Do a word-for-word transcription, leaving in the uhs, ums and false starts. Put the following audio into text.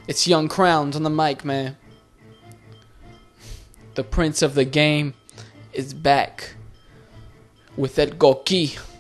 It's Young Crowns on the mic, man. The prince of the game is back with that Goki.